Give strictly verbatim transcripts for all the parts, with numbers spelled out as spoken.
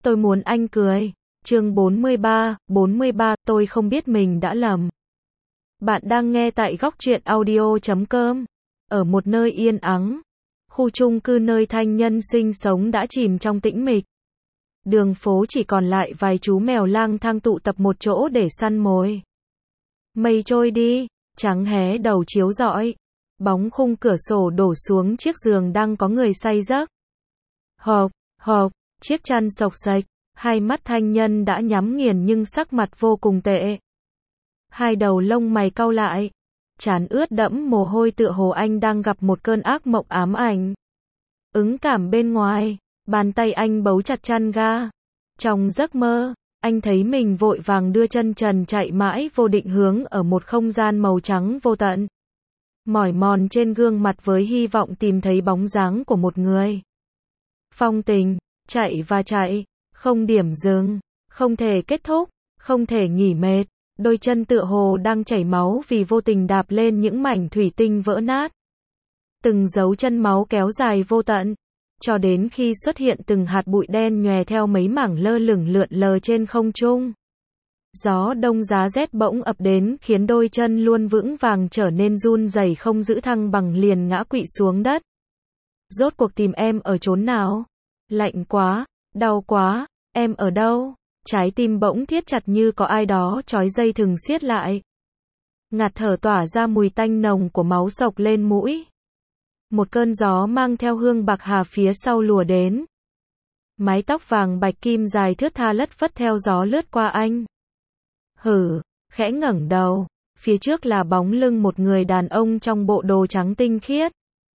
Tôi muốn anh cười. Chương bốn mươi ba, bốn mươi ba, tôi không biết mình đã lầm. Bạn đang nghe tại góc truyện audio chấm com. Ở một nơi yên ắng, khu chung cư nơi Thanh Nhân sinh sống đã chìm trong tĩnh mịch. Đường phố chỉ còn lại vài chú mèo lang thang tụ tập một chỗ để săn mồi. Mây trôi đi, trắng hé đầu chiếu rọi. Bóng khung cửa sổ đổ xuống chiếc giường đang có người say giấc. Hộp, hộp, chiếc chăn xộc xệch, hai mắt Thanh Nhân đã nhắm nghiền nhưng sắc mặt vô cùng tệ. Hai đầu lông mày cau lại, trán ướt đẫm mồ hôi tựa hồ anh đang gặp một cơn ác mộng ám ảnh. Ứng cảm bên ngoài, bàn tay anh bấu chặt chăn ga. Trong giấc mơ, anh thấy mình vội vàng đưa chân trần chạy mãi vô định hướng ở một không gian màu trắng vô tận. Mỏi mòn trên gương mặt với hy vọng tìm thấy bóng dáng của một người. Phong tình, chạy và chạy, không điểm dừng, không thể kết thúc, không thể nghỉ mệt. Đôi chân tựa hồ đang chảy máu vì vô tình đạp lên những mảnh thủy tinh vỡ nát. Từng dấu chân máu kéo dài vô tận, cho đến khi xuất hiện từng hạt bụi đen nhòe theo mấy mảng lơ lửng lượn lờ trên không trung. Gió đông giá rét bỗng ập đến khiến đôi chân luôn vững vàng trở nên run rẩy không giữ thăng bằng liền ngã quỵ xuống đất. Rốt cuộc tìm em ở chốn nào? Lạnh quá, đau quá, em ở đâu? Trái tim bỗng thiết chặt như có ai đó trói dây thừng siết lại. Ngạt thở tỏa ra mùi tanh nồng của máu sộc lên mũi. Một cơn gió mang theo hương bạc hà phía sau lùa đến. Mái tóc vàng bạch kim dài thướt tha lất phất theo gió lướt qua anh. Hử, khẽ ngẩng đầu, phía trước là bóng lưng một người đàn ông trong bộ đồ trắng tinh khiết.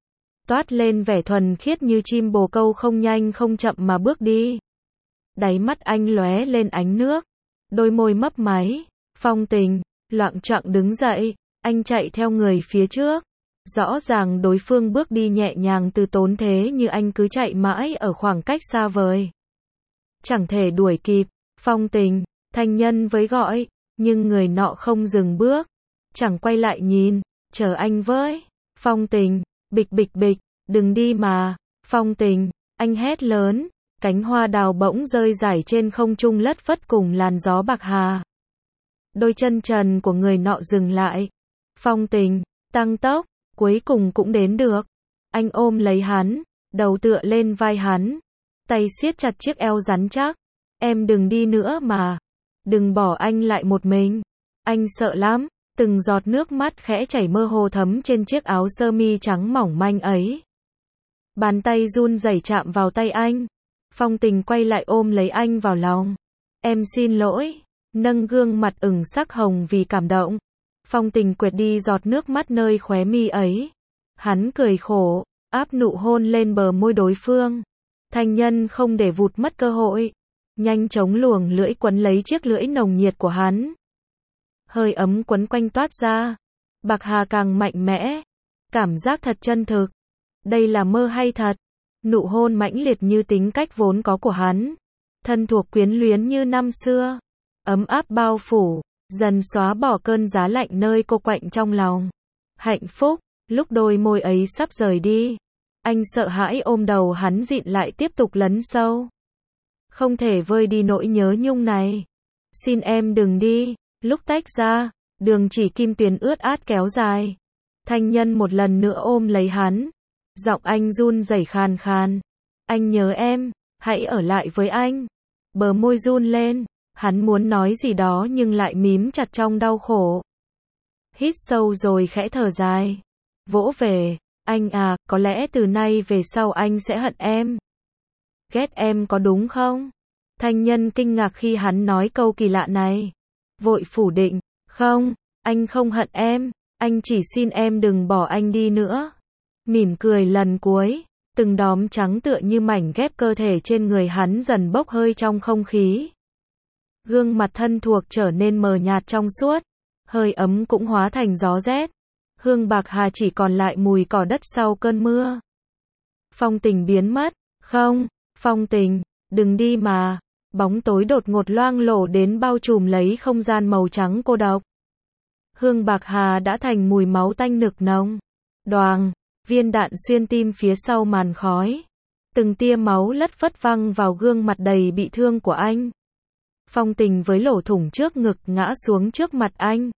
Toát lên vẻ thuần khiết như chim bồ câu không nhanh không chậm mà bước đi. Đáy mắt anh lóe lên ánh nước, đôi môi mấp máy. Phong tình, loạng choạng đứng dậy, anh chạy theo người phía trước. Rõ ràng đối phương bước đi nhẹ nhàng từ tốn thế như anh cứ chạy mãi ở khoảng cách xa vời. Chẳng thể đuổi kịp. Phong tình, Thanh Nhân với gọi, nhưng người nọ không dừng bước, chẳng quay lại nhìn, chờ anh với. Phong tình, bịch bịch bịch, đừng đi mà. Phong tình, anh hét lớn, cánh hoa đào bỗng rơi rải trên không trung lất phất cùng làn gió bạc hà. Đôi chân trần của người nọ dừng lại. Phong tình, tăng tốc, cuối cùng cũng đến được. Anh ôm lấy hắn, đầu tựa lên vai hắn, tay siết chặt chiếc eo rắn chắc. Em đừng đi nữa mà. Đừng bỏ anh lại một mình. Anh sợ lắm. Từng giọt nước mắt khẽ chảy mơ hồ thấm trên chiếc áo sơ mi trắng mỏng manh ấy. Bàn tay run rẩy chạm vào tay anh. Phong tình quay lại ôm lấy anh vào lòng. Em xin lỗi. Nâng gương mặt ửng sắc hồng vì cảm động. Phong tình quệt đi giọt nước mắt nơi khóe mi ấy. Hắn cười khổ, áp nụ hôn lên bờ môi đối phương. Thanh Nhân không để vụt mất cơ hội, nhanh chóng luồng lưỡi quấn lấy chiếc lưỡi nồng nhiệt của hắn. Hơi ấm quấn quanh toát ra. Bạc hà càng mạnh mẽ. Cảm giác thật chân thực. Đây là mơ hay thật? Nụ hôn mãnh liệt như tính cách vốn có của hắn. Thân thuộc quyến luyến như năm xưa. Ấm áp bao phủ, dần xóa bỏ cơn giá lạnh nơi cô quạnh trong lòng. Hạnh phúc, lúc đôi môi ấy sắp rời đi. Anh sợ hãi ôm đầu hắn dịn lại tiếp tục lấn sâu. Không thể vơi đi nỗi nhớ nhung này. Xin em đừng đi. Lúc tách ra, đường chỉ kim tuyền ướt át kéo dài. Thanh Nhân một lần nữa ôm lấy hắn. Giọng anh run rẩy khàn khàn. Anh nhớ em, hãy ở lại với anh. Bờ môi run lên, hắn muốn nói gì đó nhưng lại mím chặt trong đau khổ. Hít sâu rồi khẽ thở dài. Vỗ về, anh à, có lẽ từ nay về sau anh sẽ hận em. Ghét em có đúng không? Thanh Nhân kinh ngạc khi hắn nói câu kỳ lạ này. Vội phủ định, không, anh không hận em, anh chỉ xin em đừng bỏ anh đi nữa. Mỉm cười lần cuối, từng đốm trắng tựa như mảnh ghép cơ thể trên người hắn dần bốc hơi trong không khí. Gương mặt thân thuộc trở nên mờ nhạt trong suốt, hơi ấm cũng hóa thành gió rét. Hương bạc hà chỉ còn lại mùi cỏ đất sau cơn mưa. Phong tình biến mất, không, phong tình, đừng đi mà. Bóng tối đột ngột loang lổ đến bao trùm lấy không gian màu trắng cô độc. Hương bạc hà đã thành mùi máu tanh nực nồng. Đoàng, viên đạn xuyên tim phía sau màn khói. Từng tia máu lất phất văng vào gương mặt đầy bị thương của anh. Phong Tình với lỗ thủng trước ngực ngã xuống trước mặt anh.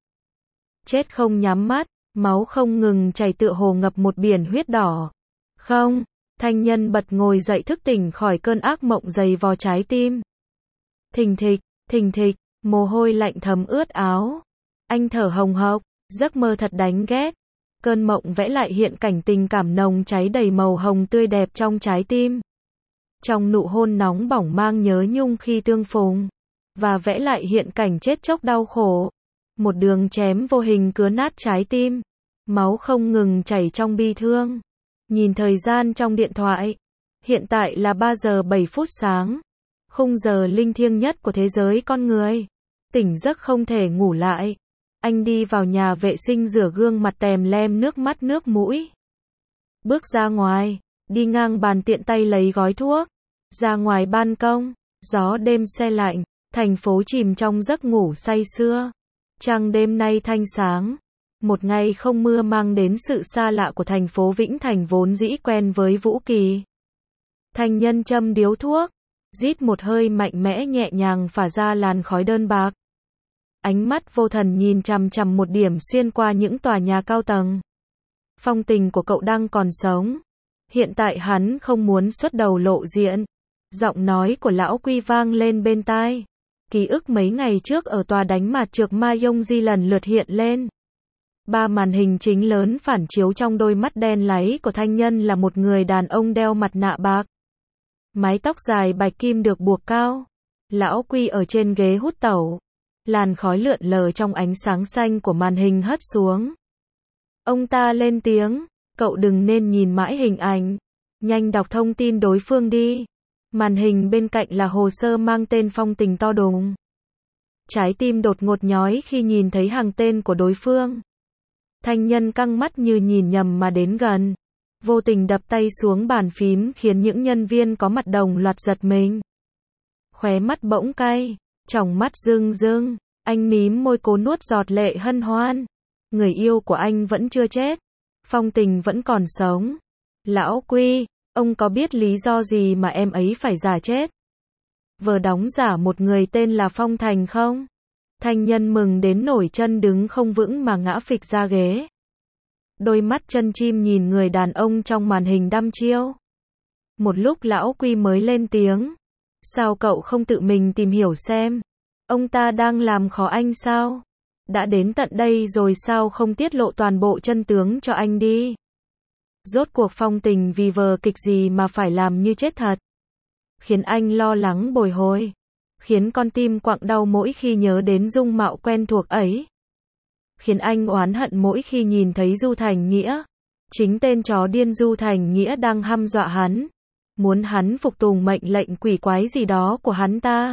Chết không nhắm mắt, máu không ngừng chảy tựa hồ ngập một biển huyết đỏ. Không, Thanh Nhân bật ngồi dậy thức tỉnh khỏi cơn ác mộng dày vò trái tim. Thình thịch, thình thịch, mồ hôi lạnh thấm ướt áo. Anh thở hồng hộc, giấc mơ thật đáng ghét. Cơn mộng vẽ lại hiện cảnh tình cảm nồng cháy đầy màu hồng tươi đẹp trong trái tim. Trong nụ hôn nóng bỏng mang nhớ nhung khi tương phùng. Và vẽ lại hiện cảnh chết chóc đau khổ. Một đường chém vô hình cứa nát trái tim. Máu không ngừng chảy trong bi thương. Nhìn thời gian trong điện thoại. Hiện tại là ba giờ bảy phút sáng. Khung giờ linh thiêng nhất của thế giới con người. Tỉnh giấc không thể ngủ lại. Anh đi vào nhà vệ sinh rửa gương mặt tèm lem nước mắt nước mũi. Bước ra ngoài, đi ngang bàn tiện tay lấy gói thuốc. Ra ngoài ban công, gió đêm se lạnh, thành phố chìm trong giấc ngủ say sưa. Trăng đêm nay thanh sáng. Một ngày không mưa mang đến sự xa lạ của thành phố Vĩnh Thành vốn dĩ quen với Vũ Kỳ. Thanh Nhân châm điếu thuốc, rít một hơi mạnh mẽ nhẹ nhàng phả ra làn khói đơn bạc. Ánh mắt vô thần nhìn chằm chằm một điểm xuyên qua những tòa nhà cao tầng. Phong Tình của cậu đang còn sống. Hiện tại hắn không muốn xuất đầu lộ diện. Giọng nói của lão Quy vang lên bên tai. Ký ức mấy ngày trước ở tòa đánh mặt trược Ma Yong Di lần lượt hiện lên. Ba màn hình chính lớn phản chiếu trong đôi mắt đen láy của Thanh Nhân là một người đàn ông đeo mặt nạ bạc. Mái tóc dài bạch kim được buộc cao. Lão Quy ở trên ghế hút tẩu. Làn khói lượn lờ trong ánh sáng xanh của màn hình hất xuống. Ông ta lên tiếng, cậu đừng nên nhìn mãi hình ảnh. Nhanh đọc thông tin đối phương đi. Màn hình bên cạnh là hồ sơ mang tên Phong Tình to đùng. Trái tim đột ngột nhói khi nhìn thấy hàng tên của đối phương. Thanh Nhân căng mắt như nhìn nhầm mà đến gần. Vô tình đập tay xuống bàn phím khiến những nhân viên có mặt đồng loạt giật mình. Khóe mắt bỗng cay. Tròng mắt rưng rưng, anh mím môi cố nuốt giọt lệ hân hoan. Người yêu của anh vẫn chưa chết. Phong Tình vẫn còn sống. Lão Quy, ông có biết lý do gì mà em ấy phải giả chết? Vờ đóng giả một người tên là Phong Thành không? Thanh Nhân mừng đến nổi chân đứng không vững mà ngã phịch ra ghế. Đôi mắt chân chim nhìn người đàn ông trong màn hình đăm chiêu. Một lúc lão Quy mới lên tiếng. Sao cậu không tự mình tìm hiểu xem? Ông ta đang làm khó anh sao? Đã đến tận đây rồi sao không tiết lộ toàn bộ chân tướng cho anh đi? Rốt cuộc Phong Tình vì vở kịch gì mà phải làm như chết thật? Khiến anh lo lắng bồi hồi. Khiến con tim quặn đau mỗi khi nhớ đến dung mạo quen thuộc ấy. Khiến anh oán hận mỗi khi nhìn thấy Du Thành Nghĩa. Chính tên chó điên Du Thành Nghĩa đang hăm dọa hắn. Muốn hắn phục tùng mệnh lệnh quỷ quái gì đó của hắn ta.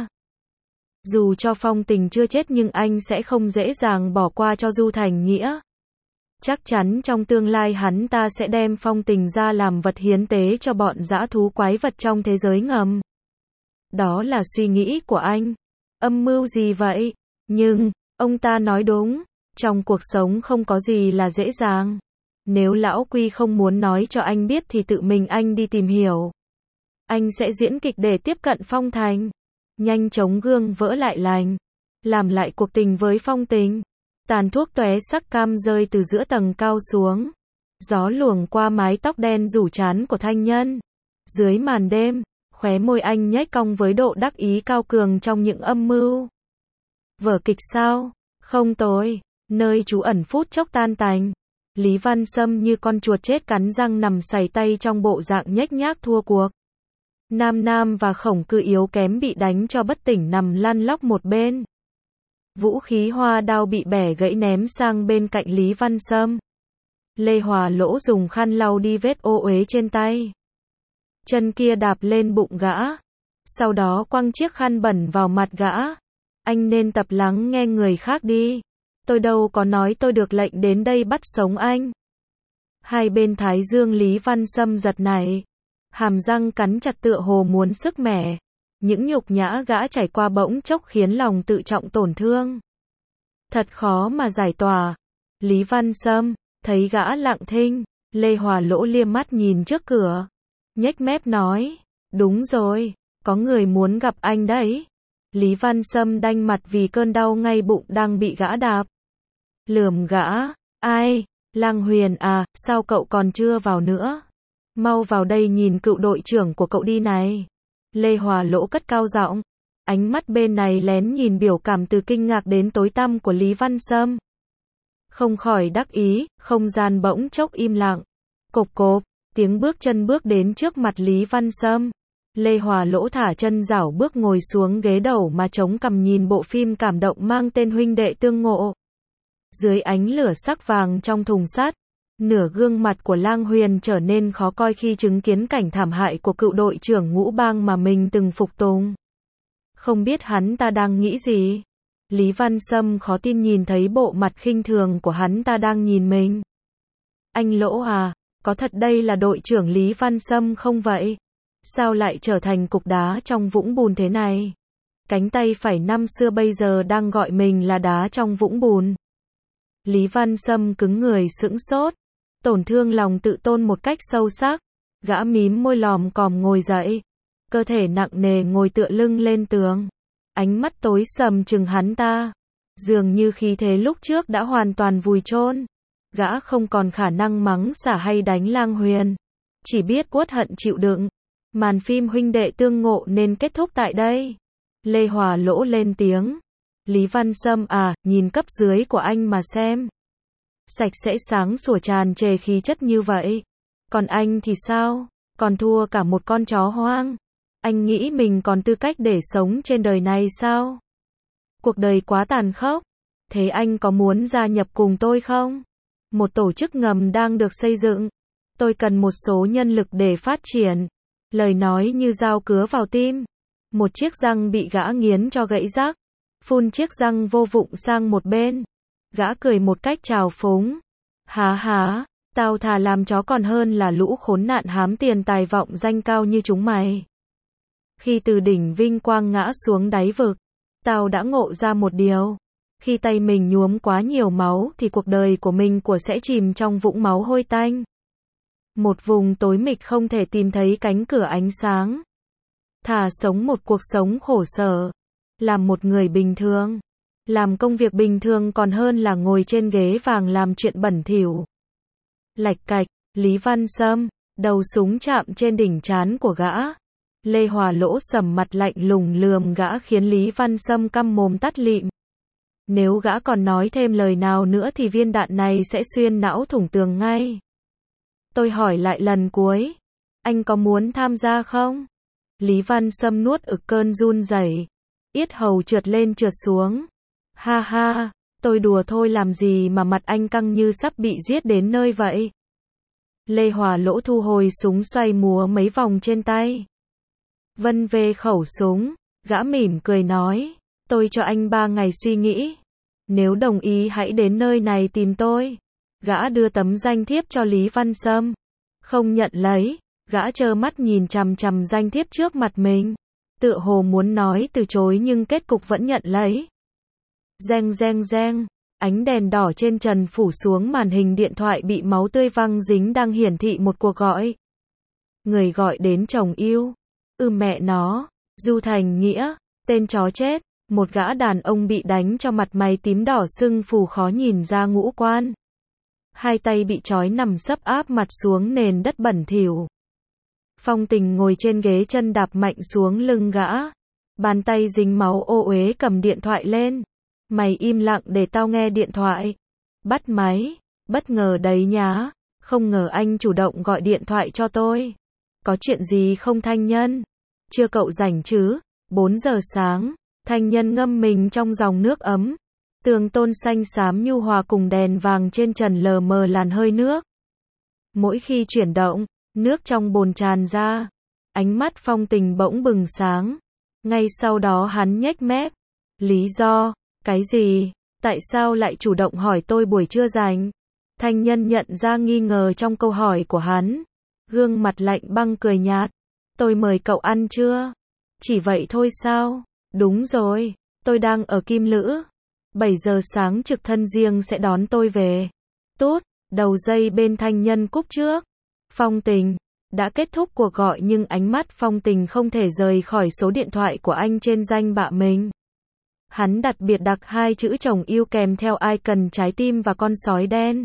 Dù cho Phong Tình chưa chết nhưng anh sẽ không dễ dàng bỏ qua cho Du Thành Nghĩa. Chắc chắn trong tương lai hắn ta sẽ đem Phong Tình ra làm vật hiến tế cho bọn dã thú quái vật trong thế giới ngầm. Đó là suy nghĩ của anh. Âm mưu gì vậy? Nhưng, ông ta nói đúng. Trong cuộc sống không có gì là dễ dàng. Nếu lão Quy không muốn nói cho anh biết thì tự mình anh đi tìm hiểu. Anh sẽ diễn kịch để tiếp cận Phong Thành. Nhanh chóng gương vỡ lại lành. Làm lại cuộc tình với Phong Tình. Tàn thuốc tóe sắc cam rơi từ giữa tầng cao xuống. Gió luồng qua mái tóc đen rủ trán của Thanh Nhân. Dưới màn đêm, khóe môi anh nhếch cong với độ đắc ý cao cường trong những âm mưu. Vở kịch sao? Không tồi. Nơi trú ẩn phút chốc tan tành. Lý Văn Sâm như con chuột chết cắn răng nằm sảy tay trong bộ dạng nhếch nhác thua cuộc. Nam Nam và Khổng Cư yếu kém bị đánh cho bất tỉnh nằm lăn lóc một bên. Vũ khí hoa đao bị bẻ gãy ném sang bên cạnh Lý Văn Sâm. Lê Hòa Lỗ dùng khăn lau đi vết ô uế trên tay. Chân kia đạp lên bụng gã. Sau đó quăng chiếc khăn bẩn vào mặt gã. Anh nên tập lắng nghe người khác đi. Tôi đâu có nói tôi được lệnh đến đây bắt sống anh. Hai bên thái dương Lý Văn Sâm giật nảy. Hàm răng cắn chặt tựa hồ muốn sức mẻ. Những nhục nhã gã trải qua bỗng chốc khiến lòng tự trọng tổn thương. Thật khó mà giải tỏa. Lý Văn Sâm, thấy gã lặng thinh, Lê Hòa Lỗ liếc mắt nhìn trước cửa. nhếch mép nói, đúng rồi, có người muốn gặp anh đấy. Lý Văn Sâm đanh mặt vì cơn đau ngay bụng đang bị gã đạp. Lườm gã, ai, Lang Huyền à, sao cậu còn chưa vào nữa? Mau vào đây nhìn cựu đội trưởng của cậu đi này. Lê Hòa Lỗ cất cao giọng, ánh mắt bên này lén nhìn biểu cảm từ kinh ngạc đến tối tăm của Lý Văn Sâm. Không khỏi đắc ý, không gian bỗng chốc im lặng. Cộp cộp, tiếng bước chân bước đến trước mặt Lý Văn Sâm. Lê Hòa Lỗ thả chân rảo bước ngồi xuống ghế đầu mà chống cằm nhìn bộ phim cảm động mang tên Huynh đệ tương ngộ. Dưới ánh lửa sắc vàng trong thùng sắt, nửa gương mặt của Lang Huyền trở nên khó coi khi chứng kiến cảnh thảm hại của cựu đội trưởng ngũ bang mà mình từng phục tùng. Không biết hắn ta đang nghĩ gì? Lý Văn Sâm khó tin nhìn thấy bộ mặt khinh thường của hắn ta đang nhìn mình. Anh Lỗ à, có thật đây là đội trưởng Lý Văn Sâm không vậy? Sao lại trở thành cục đá trong vũng bùn thế này? Cánh tay phải năm xưa bây giờ đang gọi mình là đá trong vũng bùn. Lý Văn Sâm cứng người sững sốt, tổn thương lòng tự tôn một cách sâu sắc. Gã mím môi lòm còm ngồi dậy, cơ thể nặng nề ngồi tựa lưng lên tường. Ánh mắt tối sầm chừng hắn ta, dường như khí thế lúc trước đã hoàn toàn vùi chôn. Gã không còn khả năng mắng xả hay đánh Lang Huyền, chỉ biết uất hận chịu đựng. Màn phim Huynh đệ tương ngộ nên kết thúc tại đây. Lê Hòa Lỗ lên tiếng, Lý Văn Sâm à, nhìn cấp dưới của anh mà xem. Sạch sẽ sáng sủa tràn trề khí chất như vậy. Còn anh thì sao? Còn thua cả một con chó hoang. Anh nghĩ mình còn tư cách để sống trên đời này sao? Cuộc đời quá tàn khốc. Thế anh có muốn gia nhập cùng tôi không? Một tổ chức ngầm đang được xây dựng. Tôi cần một số nhân lực để phát triển. Lời nói như dao cứa vào tim. Một chiếc răng bị gã nghiến cho gãy rác. Phun chiếc răng vô vụng sang một bên. Gã cười một cách trào phúng. Há há, tao thà làm chó còn hơn là lũ khốn nạn hám tiền tài vọng danh cao như chúng mày. Khi từ đỉnh vinh quang ngã xuống đáy vực, tao đã ngộ ra một điều. Khi tay mình nhuốm quá nhiều máu thì cuộc đời của mình của sẽ chìm trong vũng máu hôi tanh. Một vùng tối mịch không thể tìm thấy cánh cửa ánh sáng. Thà sống một cuộc sống khổ sở. Làm một người bình thường. Làm công việc bình thường còn hơn là ngồi trên ghế vàng làm chuyện bẩn thỉu. Lạch cạch, Lý Văn Sâm, đầu súng chạm trên đỉnh trán của gã. Lê Hòa Lỗ sầm mặt lạnh lùng lườm gã khiến Lý Văn Sâm căm mồm tắt lịm. Nếu gã còn nói thêm lời nào nữa thì viên đạn này sẽ xuyên não thủng tường ngay. Tôi hỏi lại lần cuối, anh có muốn tham gia không? Lý Văn Sâm nuốt ực cơn run rẩy, yết hầu trượt lên trượt xuống. Ha ha, tôi đùa thôi làm gì mà mặt anh căng như sắp bị giết đến nơi vậy. Lê Hòa Lỗ thu hồi súng xoay múa mấy vòng trên tay. Vân về khẩu súng, gã mỉm cười nói, tôi cho anh ba ngày suy nghĩ. Nếu đồng ý hãy đến nơi này tìm tôi. Gã đưa tấm danh thiếp cho Lý Văn Sâm. Không nhận lấy, gã trơ mắt nhìn chằm chằm danh thiếp trước mặt mình. Tựa hồ muốn nói từ chối nhưng kết cục vẫn nhận lấy. Reng reng reng, ánh đèn đỏ trên trần phủ xuống màn hình điện thoại bị máu tươi văng dính đang hiển thị một cuộc gọi. Người gọi đến chồng yêu. Ừ mẹ nó, Du Thành Nghĩa, tên chó chết. Một gã đàn ông bị đánh cho mặt mày tím đỏ sưng phù khó nhìn ra ngũ quan. Hai tay bị trói nằm sấp áp mặt xuống nền đất bẩn thỉu. Phong Tình ngồi trên ghế chân đạp mạnh xuống lưng gã. Bàn tay dính máu ô uế cầm điện thoại lên. Mày im lặng để tao nghe điện thoại. Bắt máy. Bất ngờ đấy nhá. Không ngờ anh chủ động gọi điện thoại cho tôi. Có chuyện gì không Thanh Nhân? Chưa cậu rảnh chứ? bốn giờ sáng. Thanh Nhân ngâm mình trong dòng nước ấm. Tường tôn xanh xám nhu hòa cùng đèn vàng trên trần lờ mờ làn hơi nước. Mỗi khi chuyển động, nước trong bồn tràn ra. Ánh mắt Phong Tình bỗng bừng sáng. Ngay sau đó hắn nhếch mép. Lý do? Cái gì? Tại sao lại chủ động hỏi tôi buổi trưa rảnh? Thanh Nhân nhận ra nghi ngờ trong câu hỏi của hắn. Gương mặt lạnh băng cười nhạt. Tôi mời cậu ăn trưa. Chỉ vậy thôi sao? Đúng rồi, tôi đang ở Kim Lữ. bảy giờ sáng trực thân riêng sẽ đón tôi về. Tốt, đầu dây bên Thanh Nhân cúp trước. Phong Tình, Đã kết thúc cuộc gọi nhưng ánh mắt Phong Tình không thể rời khỏi số điện thoại của anh trên danh bạ mình. Hắn đặc biệt đặt hai chữ chồng yêu kèm theo icon trái tim và con sói đen.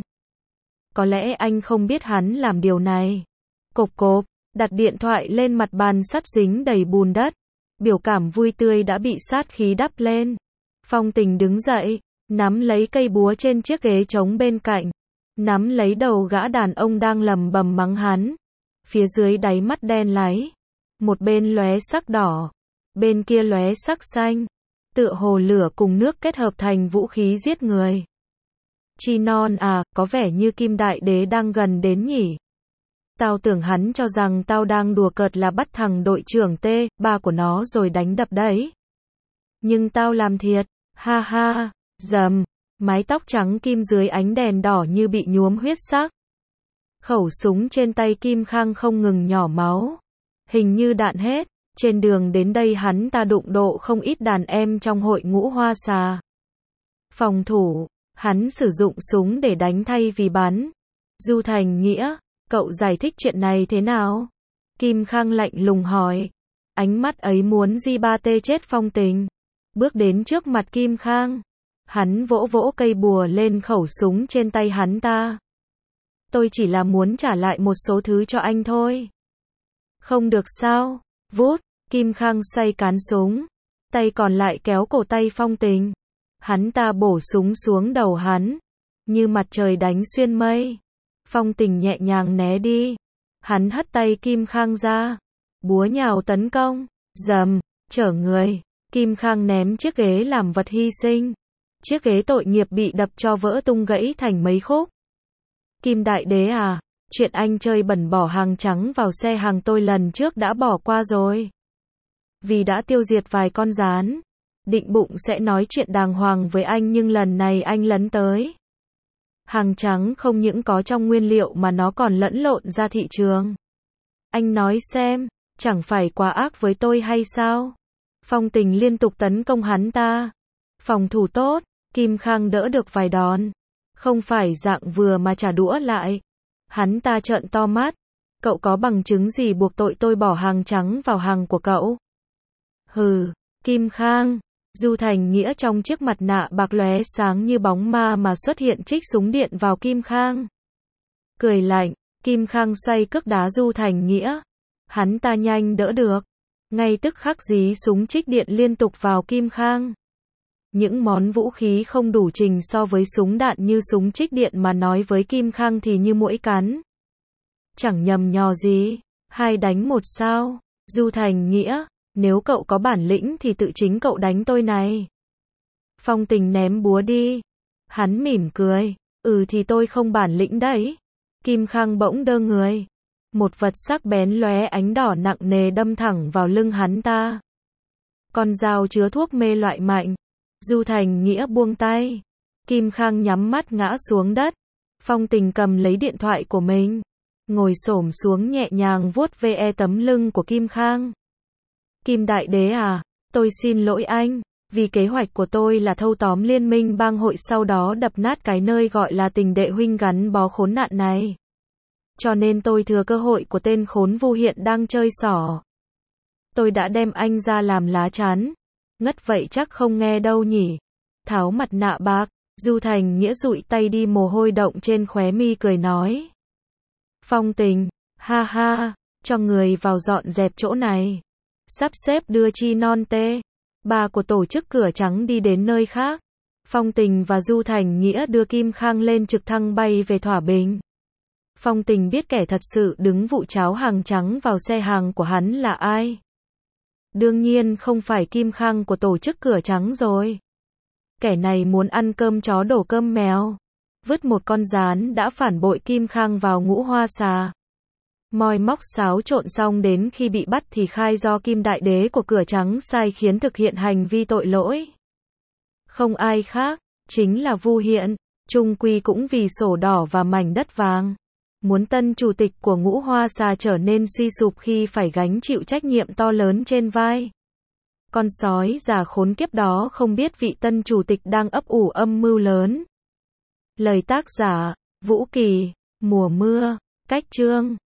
Có lẽ anh không biết hắn làm điều này. Cộp cộp, đặt điện thoại lên mặt bàn sắt dính đầy bùn đất. Biểu cảm vui tươi đã bị sát khí đắp lên. Phong Tình đứng dậy, nắm lấy cây búa trên chiếc ghế trống bên cạnh. Nắm lấy đầu gã đàn ông đang lầm bầm mắng hắn. Phía dưới đáy mắt đen láy. Một bên lóe sắc đỏ. Bên kia lóe sắc xanh. Tựa hồ lửa cùng nước kết hợp thành vũ khí giết người. Chi non à, có vẻ như Kim Đại Đế đang gần đến nhỉ. Tao tưởng hắn cho rằng tao đang đùa cợt là bắt thằng đội trưởng T ba của nó rồi đánh đập đấy. Nhưng tao làm thiệt, ha ha, dầm, mái tóc trắng Kim dưới ánh đèn đỏ như bị nhuốm huyết sắc. Khẩu súng trên tay Kim Khang không ngừng nhỏ máu. Hình như đạn hết, trên đường đến đây hắn ta đụng độ không ít đàn em trong hội ngũ hoa xà. Phòng thủ, hắn sử dụng súng để đánh thay vì bắn. Du Thành Nghĩa, cậu giải thích chuyện này thế nào? Kim Khang lạnh lùng hỏi. Ánh mắt ấy muốn di ba tê chết Phong Tình. Bước đến trước mặt Kim Khang. Hắn vỗ vỗ cây bùa lên khẩu súng trên tay hắn ta. Tôi chỉ là muốn trả lại một số thứ cho anh thôi. Không được sao? Vút, Kim Khang xoay cán súng. Tay còn lại kéo cổ tay Phong Tình. Hắn ta bổ súng xuống đầu hắn. Như mặt trời đánh xuyên mây. Phong Tình nhẹ nhàng né đi. Hắn hất tay Kim Khang ra. Búa nhào tấn công. Dầm, chở người. Kim Khang ném chiếc ghế làm vật hy sinh. Chiếc ghế tội nghiệp bị đập cho vỡ tung gãy thành mấy khúc. Kim Đại Đế à, chuyện anh chơi bẩn bỏ hàng trắng vào xe hàng tôi lần trước đã bỏ qua rồi. Vì đã tiêu diệt vài con gián. Định bụng sẽ nói chuyện đàng hoàng với anh nhưng lần này anh lấn tới. Hàng trắng không những có trong nguyên liệu mà nó còn lẫn lộn ra thị trường. Anh nói xem, chẳng phải quá ác với tôi hay sao? Phong Tình liên tục tấn công hắn ta. Phòng thủ tốt, Kim Khang đỡ được vài đòn. Không phải dạng vừa mà trả đũa lại. Hắn ta trợn to mắt. Cậu có bằng chứng gì buộc tội tôi bỏ hàng trắng vào hàng của cậu? Hừ, Kim Khang. Du Thành Nghĩa trong chiếc mặt nạ bạc lóe sáng như bóng ma mà xuất hiện trích súng điện vào Kim Khang. Cười lạnh, Kim Khang xoay cước đá Du Thành Nghĩa. Hắn ta nhanh đỡ được. Ngay tức khắc dí súng trích điện liên tục vào Kim Khang. Những món vũ khí không đủ trình so với súng đạn như súng trích điện mà nói với Kim Khang thì như muỗi cắn. Chẳng nhầm nhò gì. Hai đánh một sao. Du Thành Nghĩa, nếu cậu có bản lĩnh thì tự chính cậu đánh tôi này. Phong Tình ném búa đi. Hắn mỉm cười. Ừ thì tôi không bản lĩnh đấy. Kim Khang bỗng đơ người. Một vật sắc bén lóe ánh đỏ nặng nề đâm thẳng vào lưng hắn ta. Con dao chứa thuốc mê loại mạnh. Du Thành Nghĩa buông tay. Kim Khang nhắm mắt ngã xuống đất. Phong Tình cầm lấy điện thoại của mình. Ngồi xổm xuống nhẹ nhàng vuốt ve tấm lưng của Kim Khang. Kim Đại Đế à, tôi xin lỗi anh. Vì kế hoạch của tôi là thâu tóm liên minh bang hội sau đó đập nát cái nơi gọi là tình đệ huynh gắn bó khốn nạn này. Cho nên tôi thừa cơ hội của tên khốn Vu hiện đang chơi xỏ. Tôi đã đem anh ra làm lá chắn. Ngất vậy chắc không nghe đâu nhỉ. Tháo mặt nạ bạc, Du Thành Nghĩa dụi tay đi mồ hôi động trên khóe mi cười nói. Phong Tình, ha ha, cho người vào dọn dẹp chỗ này. Sắp xếp đưa Chi non tê ba của tổ chức cửa trắng đi đến nơi khác. Phong Tình và Du Thành Nghĩa đưa Kim Khang lên trực thăng bay về Thỏa Bình. Phong Tình biết kẻ thật sự đứng vụ cháo hàng trắng vào xe hàng của hắn là ai. Đương nhiên không phải Kim Khang của tổ chức cửa trắng rồi. Kẻ này muốn ăn cơm chó đổ cơm mèo. Vứt một con gián đã phản bội Kim Khang vào ngũ hoa xà. Moi móc xáo trộn xong đến khi bị bắt thì khai do Kim Đại Đế của cửa trắng sai khiến thực hiện hành vi tội lỗi. Không ai khác, chính là Vu Hiện, chung quy cũng vì sổ đỏ và mảnh đất vàng. Muốn tân chủ tịch của ngũ hoa xà trở nên suy sụp khi phải gánh chịu trách nhiệm to lớn trên vai. Con sói già khốn kiếp đó không biết vị tân chủ tịch đang ấp ủ âm mưu lớn. Lời tác giả, Vũ Kỳ, mùa mưa, cách chương.